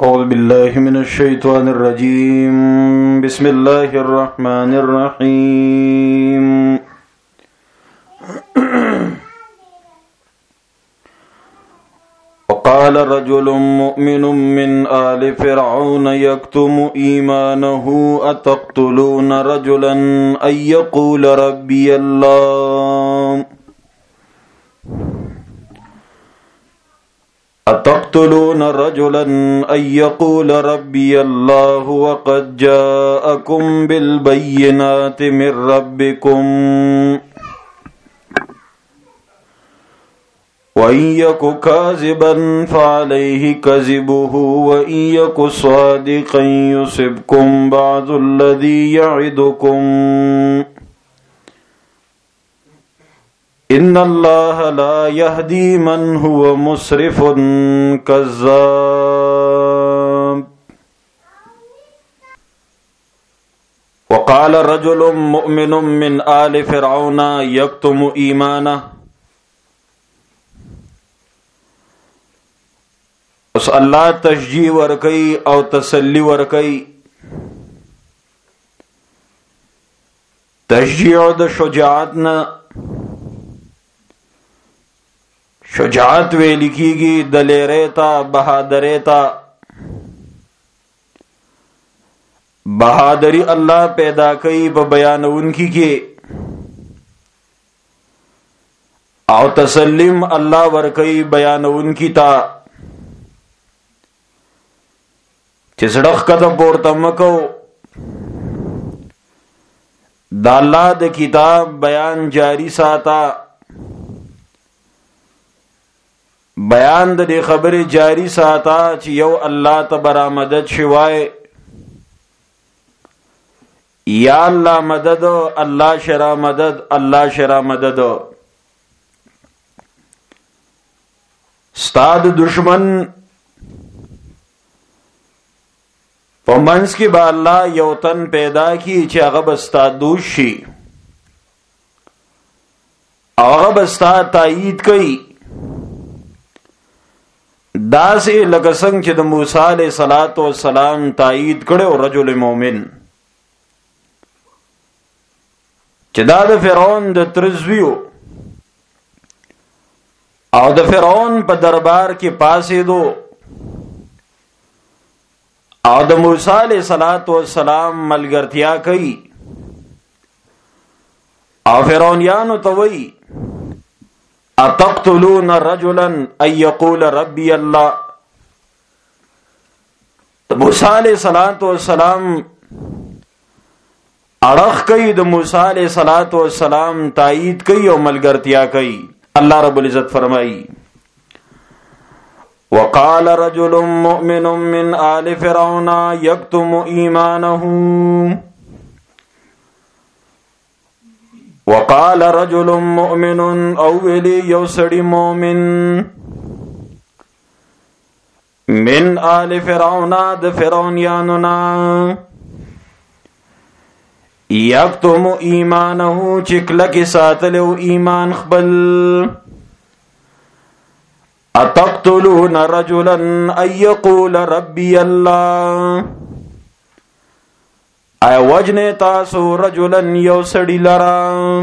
أعوذ بالله من الشيطان الرجيم. بسم الله الرحمن الرحيم. وقال رجل مؤمن من آل فرعون يكتم إيمانه أتقتلون رجلا أن يقول ربي الله أتقتلون رجلا أن يقول ربي الله وقد جاءكم بالبينات من ربكم وإن يك كاذبا فعليه كذبه وإن يك صادقا يصبكم بعض الذي يعدكم إن الله لا يهدي من هو مسرف كذاب. وقال رجل مؤمن من آل فرعون يكتم إيمانه. اس اللہ تشجیع ورکی او تسلی ورکی. تشجیع د شجاعت نه شجاعت ویل کیږي دلیری تا بہادری تا. بہادری اللہ پیدا کئی په بیانونکی کې او تسلیم اللہ ورکی بیانونکی تا. چې زړه کته پورته مکو د الله د کتاب بیان جاری ساته. بیان د دې خبرې جاری ساته چې یو الله ته برآمدد شوای. یا الله مدد، الله شرا مدد، الله شرا مدد. استاد دشمن په منځ کې به الله یو تن پیدا کی چې هغه به ستا دوست شي او هغه به ستا تایید کوي. داسې لکه څنګه چې د موسی علیه السلام تایید کړو رجل مؤمن چې دا د فرعون د ترزویو او د فرعون په دربار کې پاسېدو او د موسی علیہ السلام ملګرتیا کوي او فرعونیانو ته وایي اتقتلون رجلا ان یقول ربی الله. د موسی علیہ السلام اړخ کوي، د موسی علیہ السلام تایید کوي او ملګرتیا کوي. الله رب العزت فرمایي وقال رجل مؤمن من آل فرعون يكتم إيمانه. وقال رجل مؤمن أولي يوسر مؤمن من آل فرعون د فرعونياننا يكتم إيمانه چکلک ساتلو ایمان خبل. اتقتلون رجلا ان يقول ربي الله. اي وجنه تاسو رجلا یو سړی لرا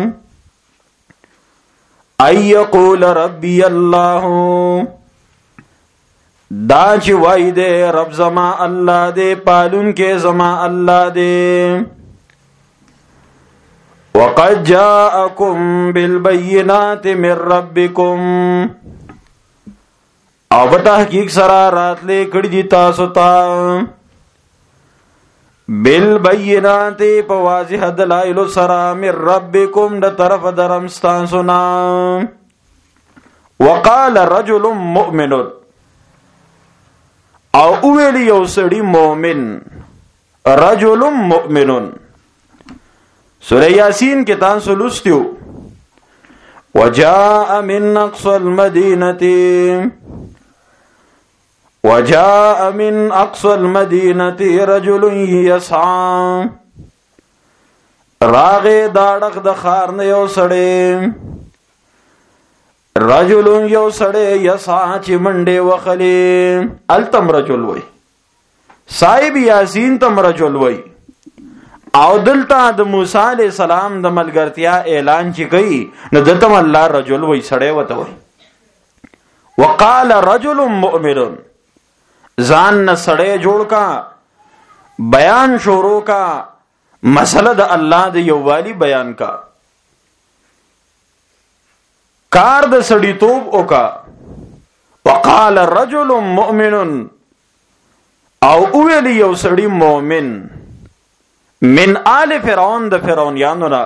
ان يقول ربي الله دا چې وای دې رب زما الله دې پالون کې زما الله دې. وقد جاءكم بالبينات من ربكم او په تحقیق سره راتلې کړي دي تاسو ته بالبينات په واضح دلایل سره من ربکم د طرف درم ستاسو نه. وقال رجل مؤمن او ویلی یو سړی مؤمن. رجل مؤمن سورہ یاسین کې تاسو لوستیو وجاء من اقصى المدینه وجاء من اقصى المدینه رجل يسعى. راغه داړه د خار نه یو سړی رجل یو سړی یسا چې منډه وخلی التم رجل وای صاحب یاسین تم رجل وای او دلته د موسی علیہ السلام د ملګرتیا اعلان چې کوي نو دلته الله رجل وای سړی وته وای. وقال رجل مؤمن ځان نه سړی جوړ کا بیان شروع کا مسله د الله د یووالي بیان کا کار د سړی توب وکا. وقال رجل مؤمن او ویل یو سړی مؤمن من آل فرعون د فرعونانو را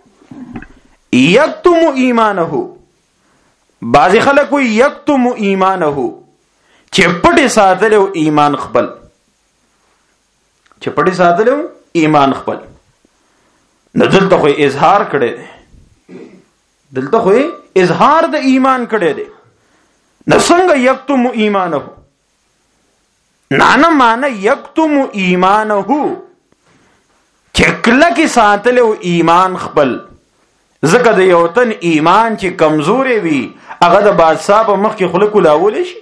یکتم ایمانه بعض خلک وی یکتم ایمانه چې پټي ساتلو ایمان خپل چې پټي ساتلو ایمان خپل نو دلته خو اظهار کړي دلته خو اظهار د ایمان کړي دي نو څنګه یکتم ایمانه نه معنی یکتم ایمانه چې کله کې ساتلو ایمان خپل ځکه د یو تن ایمان چې کمزوري وي هغه د بادشاہ په مخ کې خلک لاول شي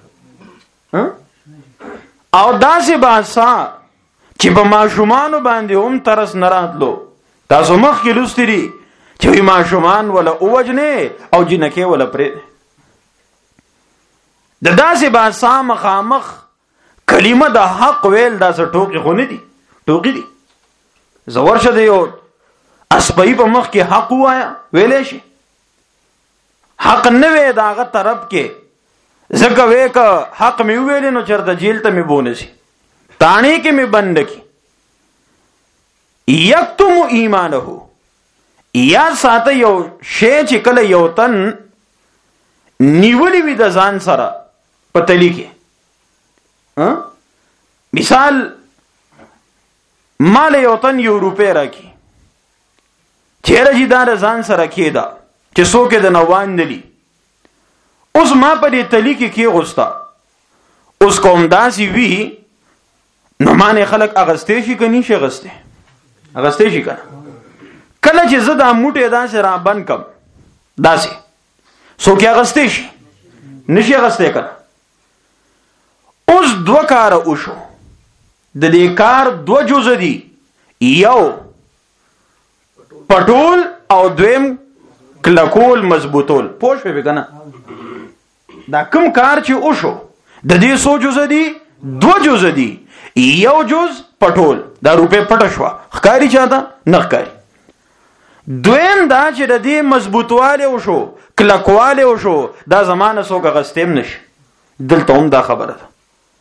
او داسې بادشاہ چې په ماشومان باندې هم ترس نه راتلو. تاسو مخ کې لوستي دي چې ماشومان ولا اوجنه او جنکه ولا پرې د داسې بادشاہ مخامخ کلمه د حق ویل داسې ټوکی خو نه دي ټوکی دي زور شه دی یو اسپای په مخ کې حق وایا ویلې شي حق نه وې داغه طرف کې زکه وې ک حق می ویل نو چرته جیل ته می بونسي تانی کې می بند کی. یکتم ایمانه یا ساته یو شی چې کله یو تن نیولی وي د ځان سره په تلی کې مثال مال یو تن یو روپے راکی چیرې جی دا ځان سره کېدا چې څوک د نوان دلی اوس ما په دې تلی کې غوستا اوس کوم داسي وی نو مانه خلک اغستې شي کني شي اغستې شي کنه کله چې زدا موټه داسې را بند کم داسې څوک اغستې شي نشي اغستې کنه. اوس دو کار وشو د دې کار دو جزء دي یو پټول او دویم کلکول مضبوطول پوښ په کنه دا کوم کار چې وشو د دې سو جزء دي دو جزء دي یو جز پټول دا روپے پټ شو ښکاری چاته نه ښکاری دویم دا چې د دې مضبوطواله وشو کلکواله وشو دا زمانه سو غستیم نشي دلته هم دا خبره ده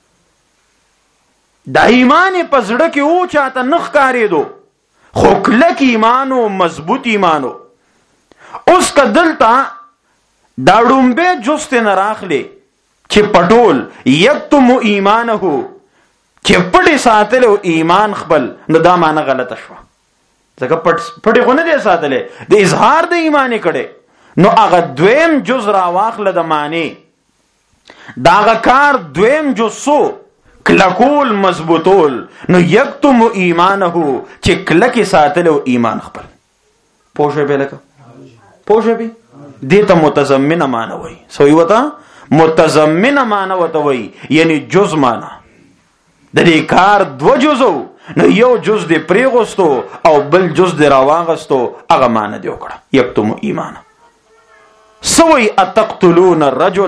دا ایمان په زړه کې او چاته نخ کاریدو خو کلک ایمانو مضبوط ایمانو اوس کدلتا دا ډومبه جست نه راخلي چې پټول یکتم ایمانه چې پټي ساتلو ایمان خپل نو دا معنی غلطه شو ځکه پټي خو نه دی ساتلې د اظهار د ایمان کړي نو هغه دویم جز را واخله د معنی دا کار دویم جز سو کلکول مضبوطول نو یکتم ایمانه چې کلکی ساتلو ایمان خپل پوښه به لکه پوښه به دې ته متضمن معنی وای سوې وتا متضمن معنی وته وای یعنی جز معنی د دې کار دو جزو نو یو جز دې پریغستو او بل جز دې راواغستو هغه معنی دی وکړه یکتم ایمانه. سوې اتقتلون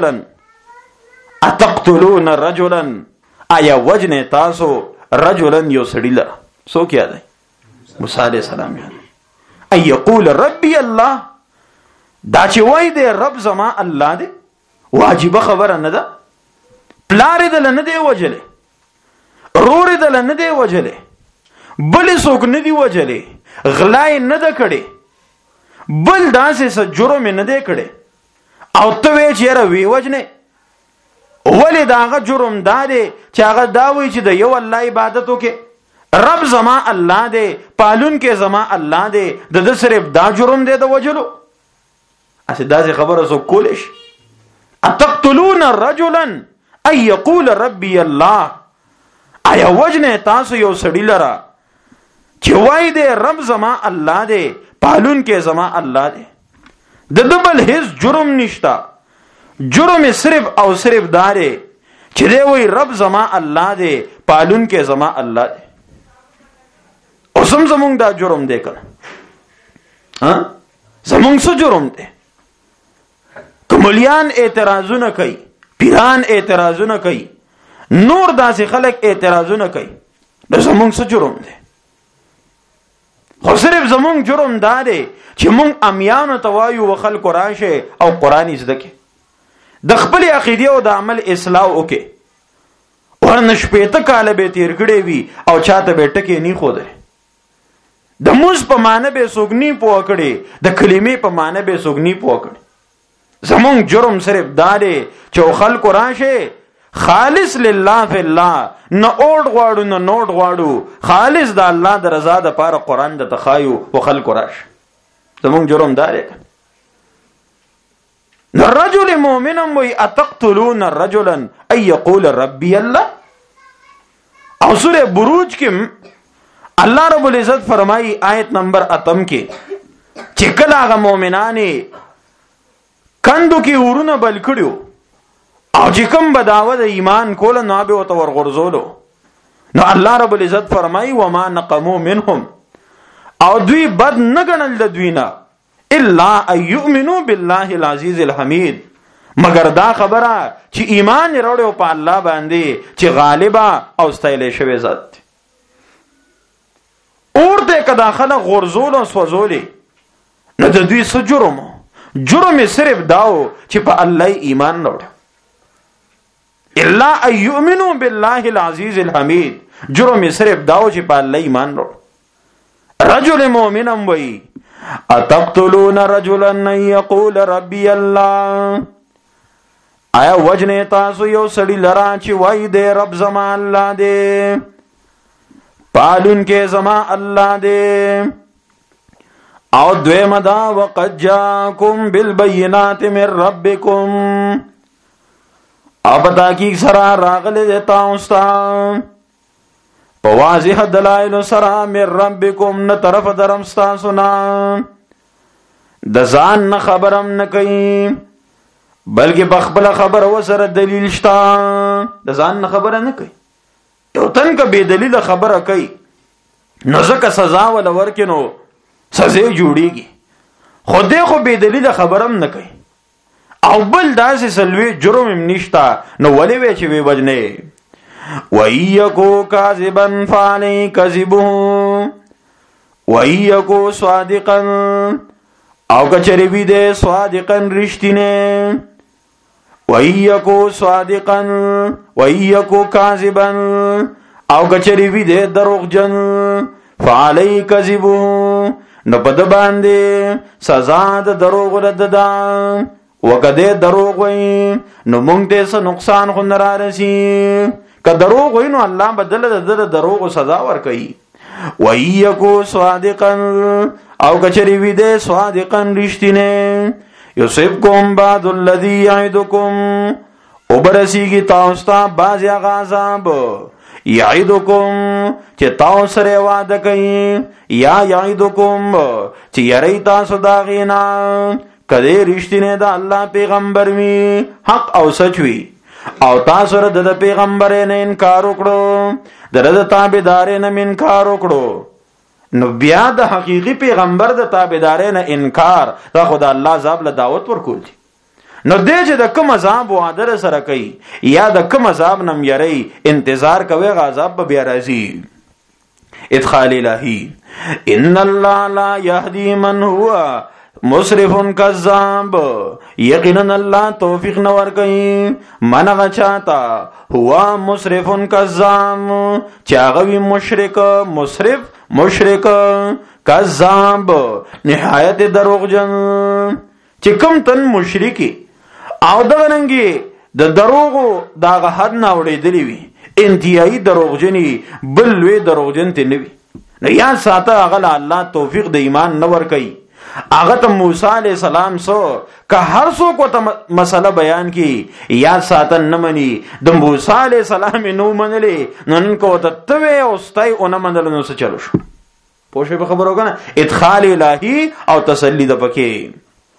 رجلا آیا وجنه تاسو رجلن یو سړی لره سو کیا دی موسی علیہ السلام یاد ای یقول ربی الله دا چې وای دی رب زما الله دی واجب خبره نه ده پلار دې نه دی وجلې رور دې نه دی وجلې بل څوک نه دی وجلې غلای نه ده کړي بل داسې څه جرم نه دی کړي او ته وی چیرې وی وجنه ولی داغه جرم داده چې هغه داوي چې د یو الله عبادت وکي رب زما الله دی پالون کې زما الله دی د صرف دا جرم دی د وجلو اسه داسې خبره سو کولش اتقتلون رجلا اي يقول ربي الله آیا وجنه تاسو یو سړی لرا چې وای دی رب زما الله دی پالون کې زما الله دی د دبل هیڅ جرم نشتا جرم صرف او صرف داره چې دی وی رب زما الله دی، پالون کې زما الله دی. اوسم زمونږ دا جرم دی کنه؟ زمونږ څه جرم دی؟ کملیان اعتراضونه کوي، پیران اعتراضونه کوي، نور داسې خلک اعتراضونه کوي، دا زمونږ څه جرم دی؟ خو صرف زمونږ جرم دا دی چې مونږ امیانو ته وایو و خلکو راشه او قرآن زده کې، د خپل عقیده او د عمل اصلاح وکړي. ورنه شپېته کاله به تیر کړی وي او چاته به ټکې نه ښودلی. د موز په معنی به څوک نه پوه کړي، د کلمې په معنی به څوک نه پوه کړي. زمونږ جرم صرف دا دی چې خلکو راشه خالص لله فی الله، نه اوډ غواړو نه نوټ غواړو، خالص د الله د رضا د پاره قرآن د تخایو و خلکو راشه. زمونږ جرم دا دی. الرجل مؤمنا وی اتقتلون رجلا ان یقول ربی الله. او سورہ بروج کې الله رب العزت فرمایي آیت نمبر 8 کې چې کله هغه مؤمنانې کندو کې ورونه بل کړیو او چې کوم بداوه د ایمان کول نو به وته ورغورځولو، نو الله رب العزت فرمایي وما نقموا منهم، او دوی بد نه ګڼل د دوی نه الا ان یؤمنوا بالله العزیز الحمید، مگر دا خبره چې ایمان وروړو په الله باندې چې غالبا او ستایل شوی ذات. اورته کدا خلک غرزول او سوزولې، نو د دوی څه جرم صرف داو چې په الله ایمان وروړي. الا ان یؤمنوا بالله العزیز الحمید، جرم صرف داو چې په الله ایمان وروړي. رجل مؤمنا وی اتقتلون رجلا ان یقول ربی الله، آیا وجنه تاسو یو سړی لرا چې وای دې رب زما الله دې، پالون کې زما الله دې. او دویم دا وقد جاءکم بالبینات من ربکم، او تحقیق سره راغلی دی تاسو ته په واضح دلایل سره من ربکم، نه طرف درم ستاسو نه، د ځان نه خبرم نه کوي بلکې په خپل خبر وسره دلیل شته. د ځان نه خبره نه کوي، یو تن که بې دلیل خبره کوي نو ځکه سزا ولا ورکې نو سزا جوړیږي، خو دې خو بې دلیل خبرم نه کوي او بل داسې سلوي جرم هم نشته، نو ولې وی چې وی وجنه وَإِيَّكُوا كَاذِبًا فَعَلَيْهِ كَذِبُهُ وَإِيَّكُوا صَادِقًا، او کچری وی دے صادقا رشتینه، وَإِيَّكُوا صَادِقًا وَإِيَّكُوا كَاذِبًا، او کچری وی دے دروغجن فَعَلَيْهِ كَذِبُهُ، نو پد باندې سزا د دروغ رددا، وکده دروغ وی نو مونږ دې څه نقصان خو نه رارسي، که دروغ وی نو الله بدل د دروغ سزا ور کوي. وَإِيَّكُوا صَادِقًا، او کچری وی دے صادقا رشتینه، یصبکم بعض الذی یعدکم، او برسیږي تاسو ته بعض هغه عذاب یعدکم چې تاسو سره وعده کوي، یا یعدکم چې یری تاسو دا غینا کله رښتینه د الله پیغمبر وي، حق او سچ وي، او تاسو سره د پیغمبر نه انکار وکړو، د تابعدار نه انکار وکړو، نو بیا د حقیقی پیغمبر د تابعدار نه انکار دا خدای الله عذاب له دعوت ورکول دي. نو دې چې د کوم عذاب وعده سره کوي یا د کوم عذاب نم یری انتظار کوي، عذاب به بیا راځي. ادخال الہی ان الله لا یهدی من هو مسرف کذاب، یقینا الله توفیق نور کوي من غچاتا هو مسرف کذاب، چاغوی مشرک مسرف مشرک کذاب نهایت دروغجن، چې کوم تن مشرکی او دغننګي د دروغو داغه حد نه وړېدلی وي، انتهایی دروغجنی بل لوی دروغجن ته نه وي، نو یا ساته هغه الله توفیق د ایمان نور کوي. هغه ته موسی علیہ السلام سو که هر څوک ته مسله بیان کی یا ساتن نه مني، د موسی علیہ السلام نو منلې نن کو ته توي او ستای اون منل نو څه چلو شو. پوښې په خبرو کنه ادخال الہی او تسلی د پکې.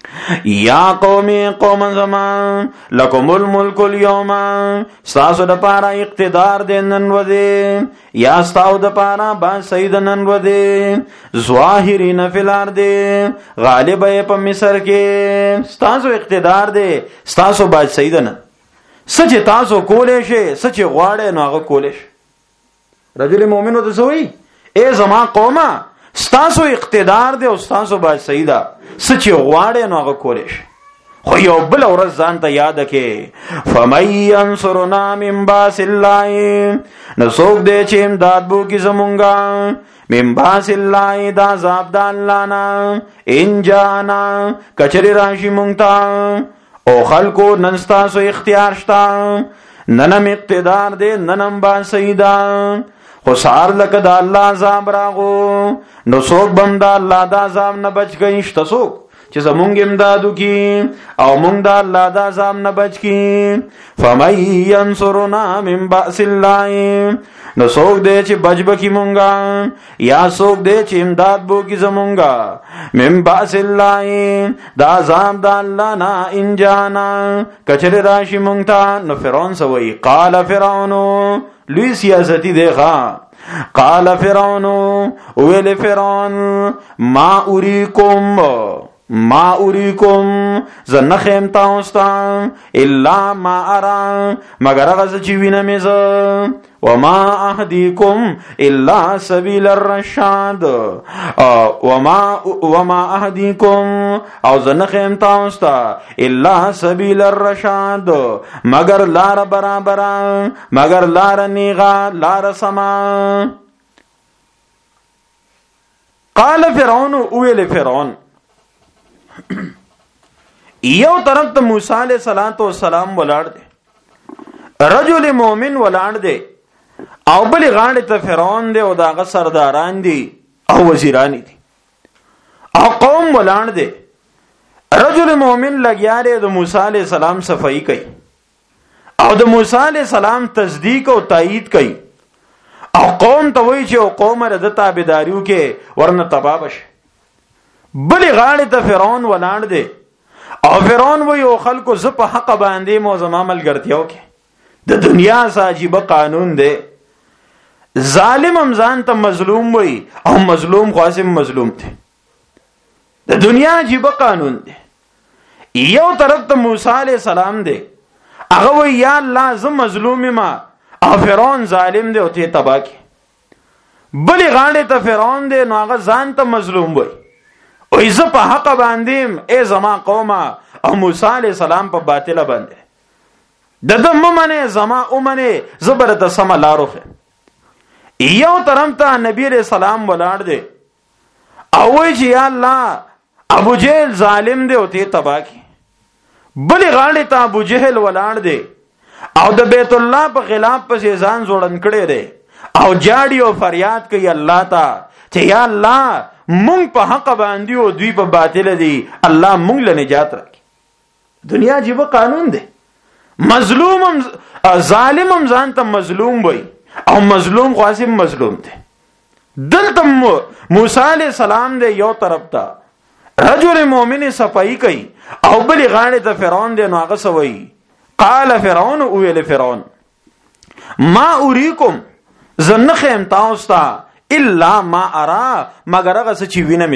یا قومی قوم زمان لکم الملک اليوم ستاسو د پارا اقتدار دے نن ودے یا ستاو د پارا با سید نن ودے ظاہرین فی الارض غالب په مصر کې ستاسو اقتدار دے ستاسو با سید نن سچ تاسو کولې شي سچ غواړې نو هغه کولې شي رجل مؤمنو د سوئی اے زما قومه ستاسو اقتدار دی او ستاسو با سیدا سچ غواړې نو هغه کولې شي خو یو بل ورځ ځان ته یاد کې فمن ينصرنا من باس الله نو څوک دی چې امداد بو کی زمونږه من باس الله دا عذاب د الله نه ان جانا کچری راشي مونږ ته او خلکو نن ستاسو اختیار شتا ننم اقتدار دی ننم با سیدا خو سار لکه د الله عذاب راغو نو څوک بم د الله د عذاب نه بچ گئی شته څوک چې زمونږ امدادو کی او مونږ د الله د عذاب نه بچ کی فمن ينصرنا من باس الله نو څوک دی چې بچ بکی مونږه یا څوک دی چې امداد بو کی زمونږه من باس الله د عذاب د الله نه ان جانا کچره راشي مونږ ته نو فرعون سوئی قال فرعون لوی سیاستی دیکھا قال فرعون ویل فرعون ما اریکم زنخیم تاوستا الا ما ارا مگر غز چیوین میز وما اهدیکم الا سبیل الرشاد وما اهدیکم او زنخیم تاوستا الا سبیل الرشاد مگر لار برابر مگر لار نیغا لار سما قال فرعون اویل فرعون یو طرف ته موسی علیہ السلام ولاړ دی رجل مومن ولاړ دی او بل غاړه ته فرعون دی او داغه سرداران دي او وزیران دي او قوم ولاړ دی رجل مومن لګیاره د موسی علیہ السلام صفائی کوي او د موسی علیہ السلام تصدیق او تایید کوي او قوم ته وایي چې قوم رد تابعداریو کې ورنه تبابش بل غاړه ته فرعون ولاړ دی او فرعون وایي او خلکو ز په حق باندې مو زما ملګرتیاو کې د دنیا عجیب قانون دی ظالم هم ځان ته مظلوم وایي او مظلوم خاصم مظلوم دی د دنیا عجیب قانون دی یو طرف ته موسی علیہ السلام دی هغه وایي یا الله زه مظلوم ما او فرعون ظالم دی او ته تبا کی بل غاړه ته فرعون دی نو هغه ځان ته مظلوم وایي او ایزه په حق باندې ای زما قومه او موسی علیہ السلام په باطل باندې د ممنه زما اومنه زبر د سم لاروخه یو طرف ته نبی علیہ السلام ولاړ دی او وی چې یا الله ابو جهل ظالم دی او ته تبا کی بل غاړه ته ابو جهل ولاړ دی او د بیت الله په خلاف پسې ځان جوړن کړي دی او جاړي او فریاد کوي الله ته چې یا الله مونږ په حق باندې او دوی په باطل دي الله مونږ له نجات راکړي دنیا جیب قانون دی مظلوم ظالم هم ځان ته مظلوم وي او مظلوم قاسم مظلوم دی دلته موسی علیہ السلام دی یو طرف ته رجل مؤمن صفائی کوي او بل غاړه ته فرعون دی نو هغه سوئی قال فرعون ویل فرعون ما اریکم زنخم تاسو الا ما ارا مگر هغه څه چې وینم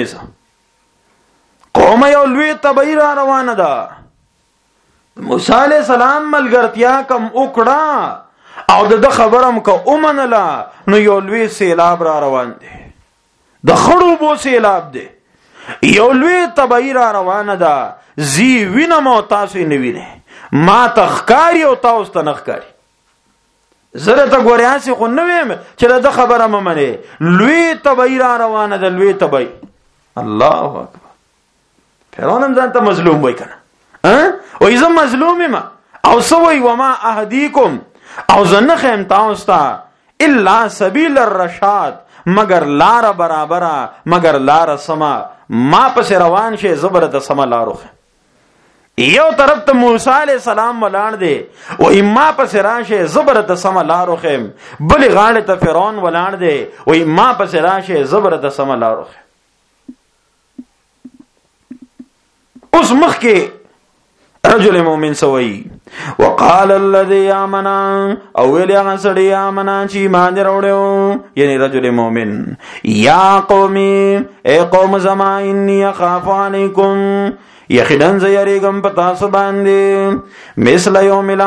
یې قوم یو لوی تبعیر روانه ده موسی علیہ السلام ملګرتیا کم وکړه او د خبرم کو اومنلا نو یو لوی سیلاب را روان دي د خړو بو سیلاب دي یو لوی تبعیر روانه ده زی وینم او تاسو نه وینئ ما تخکاری او تاسو ته نخکاری زره ته ګوریاسي خو نه ویم چې د خبره ممنه لوی تبعیر روانه ده لوی تبعیر الله اکبر فرعون هم ځان ته مظلوم وای کنه او ایزم مظلوم ما او سوی وما اهدیکم او زنخم تاسو ته الا سبیل الرشاد مگر لار برابر مگر لار سما ما پس روان شه زبر د سما لاروخه یو طرف ته موسی علیہ السلام ولاړ دی او اما پس راشه زبر د سما لاروخه بل غاړه ته فرعون ولاړ دی او اما پس راشه زبر د سما لاروخه اوس مخ کې رجل مؤمن سوئی وقال الذي آمن او ویل هغه سړی آمن چې ایمان راوړو یعنی رجل مؤمن یا قومي اے قوم زما انی اخاف علیکم یقینا زیریګم پتا سو باندې مثل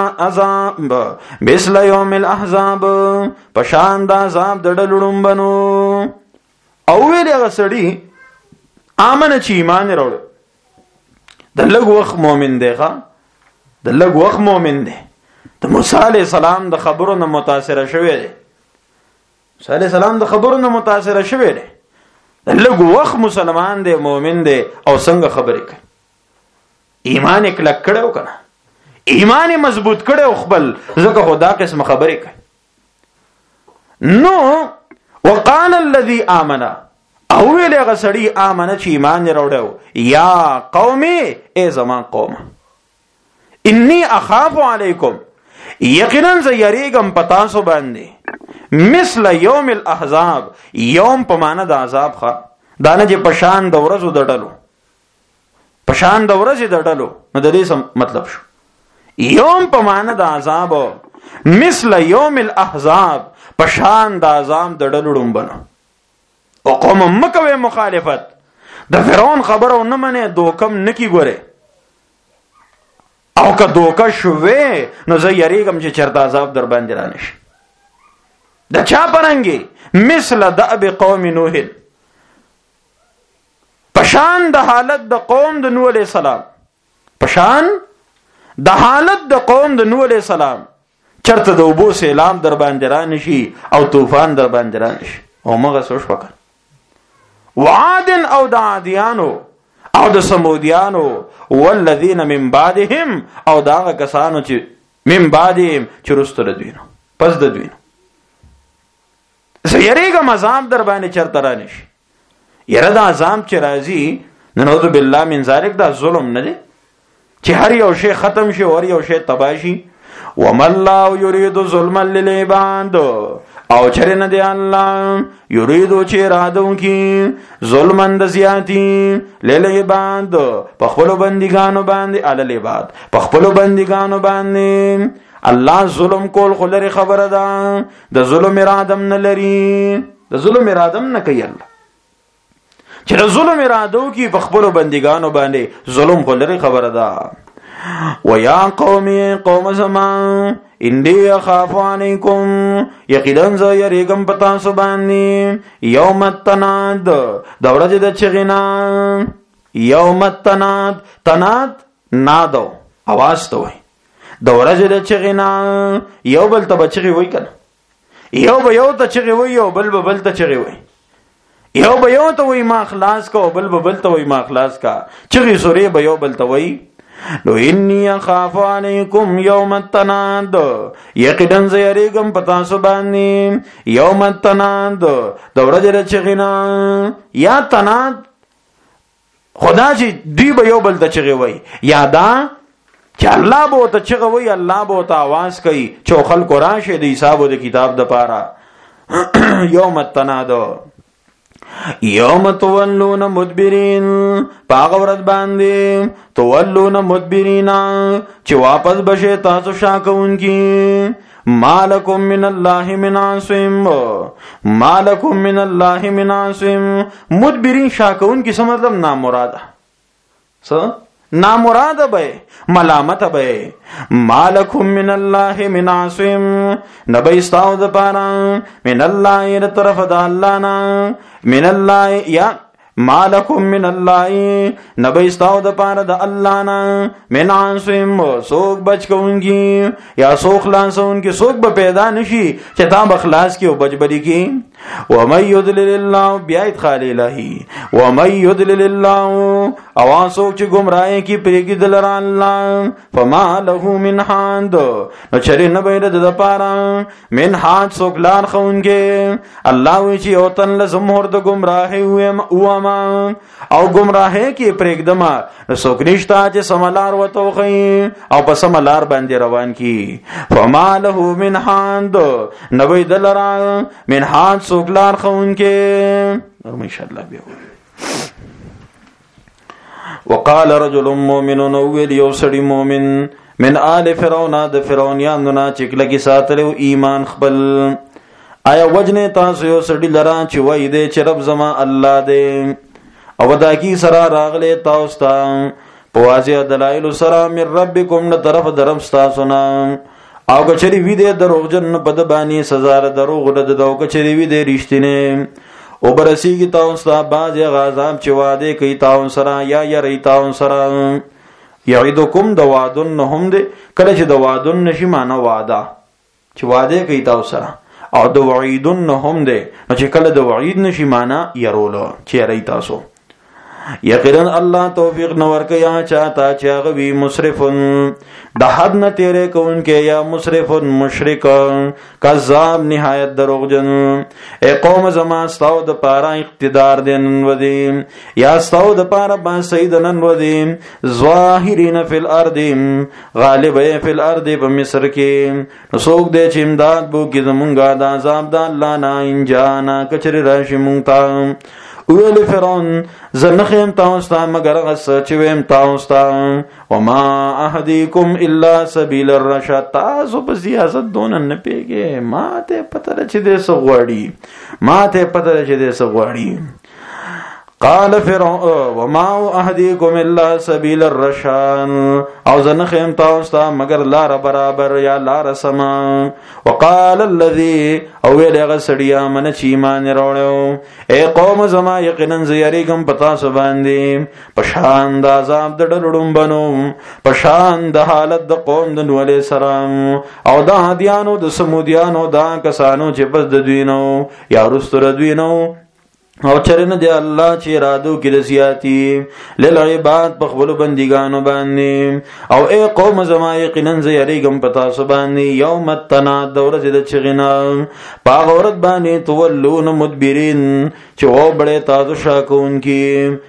یوم الاحزاب پشان د عذاب دړلړم بنو او ویل هغه سړی آمن چې ایمان راوړو د لږ وخت مؤمن دی د لږ وخت مؤمن دی د موسی علیہ السلام د خبرو نه متاثر شوی دی موسی علیہ السلام د خبرو نه متاثر شوی دی د لږ وخت مسلمان دی مؤمن دی او څنګه خبرې کوي ایمان کلک کړو کنه ایمان مضبوط کړو خپل ځکه خدا قسم خبرې کوي نو وقال الذي آمن او ویل هغه سړی آمنه چې ایمان راوړو یا قومي ای زما قوم انی اخاف علیکم یقینا ز یریګم پتا سو باندې مثل یوم الاحزاب یوم په معنا د عذاب ښه دانه چې پشان د ورځو دډلو پشان د ورځې دډلو نو د دې مطلب شو یوم په معنا د عذاب مثل یوم الاحزاب پشان د عذاب دډلو ډومبنو او قوم مکوي مخالفت د فرعون خبرو نه منه دوکم نکی ګوره او که دوکه شوه نو زه یریګم چې چرته عذاب در باندې رانشي د چا پرنګي مثل دأب قوم نوح پشان د حالت د قوم د نوح علیہ السلام پشان د حالت د قوم د نوح علیہ السلام چرته د اوبو سیلاب در باندې رانشي او طوفان در باندې رانشي او مغه سوش وکړ وعاد او د عادیانو او د سمودیانو والذین من بعدهم او داغه کسانو چې من بعدهم چې رستو دوینو پس د دوینو زیریګه عذاب در باندې چرته رانشي یره د عذاب چې راځي نعوذ بالله من ذلک دا ظلم نه دی چې هر یو شی ختم شي او یو شی تباشي وما الله يريد ظلما للعباد او چرې نه دی الله یریدو چې ارادو کی ظلمن د زیاتی للعباد په خپل بندګانو باندې علل عباد په خپل بندګانو باندې الله ظلم کول خو لري خبره ده د ظلم ارادم نه لري د ظلم ارادم نه کوي الله چې د ظلم ارادو کی په خپل بندګانو باندې ظلم خو لري خبره ده ویا قومي قوم زمان اندی اخاف علیکم یقینا ز یریګم پتا سو باندې یوم التناد د ورځې د چغینا یوم التناد تناد نادو आवाज ته وای د ورځې د چغینا یو بل ته بچی وای کنه یو به یو ته چغی وای یو بل به بل ته چغی وای یو به یو ته وای ما خلاص کو بل به بل ته وای ما خلاص کا چغی سورې به یو بل ته وای نو انی اخاف علیکم یوم التناد یقینا ز یریګم پتا سو باندې یوم التناد د ورځې د چغینا یا تناد خدا چې دی به یو بل ته چغی وای یا دا چې الله به ته چغی وای الله به ته आवाज کوي چې خلق راشه د حساب او د کتاب د پاره یوم التناد یوم تولون مدبرین پاغ ورځ باندې تولون مدبرین چې واپس بشه تاسو شاکونکي مالکم من الله من عاصم مالکم من الله من عاصم مدبرین شاکونکي څه مطلب نامراده څه نامراده به ملامت به مالکم من الله من عاصم نبی استاو د پاره من الله ر طرف د الله نه من الله یا مالکم من الله نبی استاو د پاره د الله نه من عاصم سوک بچ کوونکی یا سوک خلاصونکی سوک به پیدا نشي چې تا بخلاص کی او بچبلی کی ومن يضلل الله بیایت خالی الہی ومن يضلل الله او سوک چې گمراهی کی پریګی دلر الله فما له من حد نو چری نه بیر د پاره من حد سوک لار خونګه الله وی چې او تن لزمور د گمراهی و ما او گمراهی کی پریګدما سوک نشتا چې سملار وته خي او په سملار باندې روان کی فما له من حد نبی دلر من حد سوکلار خون کې ان شاء الله بیا وقال رجل مؤمن ویل یو سړی مؤمن من آل فرعون د فرعونانو نه چې کلکی ساتلو ایمان خپل آیا وجنه تاسو یو سړی لرا چې وای دې چې رب زما الله دې او دا کی سره راغله تاسو ته په واضح دلایل سره من ربکم نه طرف درم تاسو نه او کچری وی دې دروغجن په د باندې سزا له دروغ له دو کچری وی دې رښتینه او برسی کی تاسو ته باز غاظام چې وعده کوي تاسو سره یا یری تاسو سره یعیدکم د وعدن هم دې کله چې د وعدن نشي معنا وعده چې وعده کوي تاسو سره او د وعیدن هم دې نو چې کله د وعید نشي معنا يرولو چې یری تاسو یقینا الله توفیق نور کیا چاہتا چاغوی مسرفن د حد نه تیرې کونکې یا مسرفن مشرک کذاب نهایت دروغجن ای قوم زما استاو د پارا اقتدار دین ودی یا استاو د پارا با سیدنن ودی ظاهرین فی الارض غالب فی الارض په مصر کې رسوک دې چې امداد بو کې زمونږه د عذاب د الله نه انجانا کچری راشي مونږ ویل فرعون زنخیم تاسو ته مگر غس چې ویم تاسو ته وما اهدیکم الا سبیل الرشاد تاسو په سیاست دون نه پیګه ماته پته چې دې سغواړي ماته پته چې دې سغواړي قال فرعون وما اهدیکم الا سبیل الرشاد او زنخیم تاسو ته مگر لار برابر یا لار سما وقال الذي او ویل هغه سړیا من چې ایمان وروړو اے قوم زما یقینا زیریګم پتا سو باندې پشان د عذاب د ډړډم بنو پشان د حالت د قوم د نو علی السلام او د هدیانو د سمودیانو دا کسانو چې بس د دوینو یا رستور دوینو او چرنه دی الله چې رادو کې رسیاتی للعباد په خپل بندګانو باندې او اے قوم زما یقینا زیریګم پتا سو باندې یوم التناد دور د چغینا پاغ اورت باندې تولون مدبرین چې و بڑے تاسو شاکون کی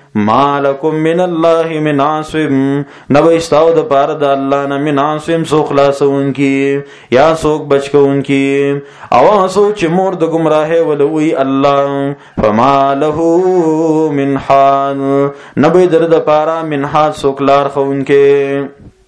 مالکم من الله من عاصم نو استاو د پاره د الله نه من عاصم سو خلاصون کی یا سوک بچکون کی او سو چې مور د گمراهه ولوي الله فما له من حال نو در د پاره من حال سو کلار خون کی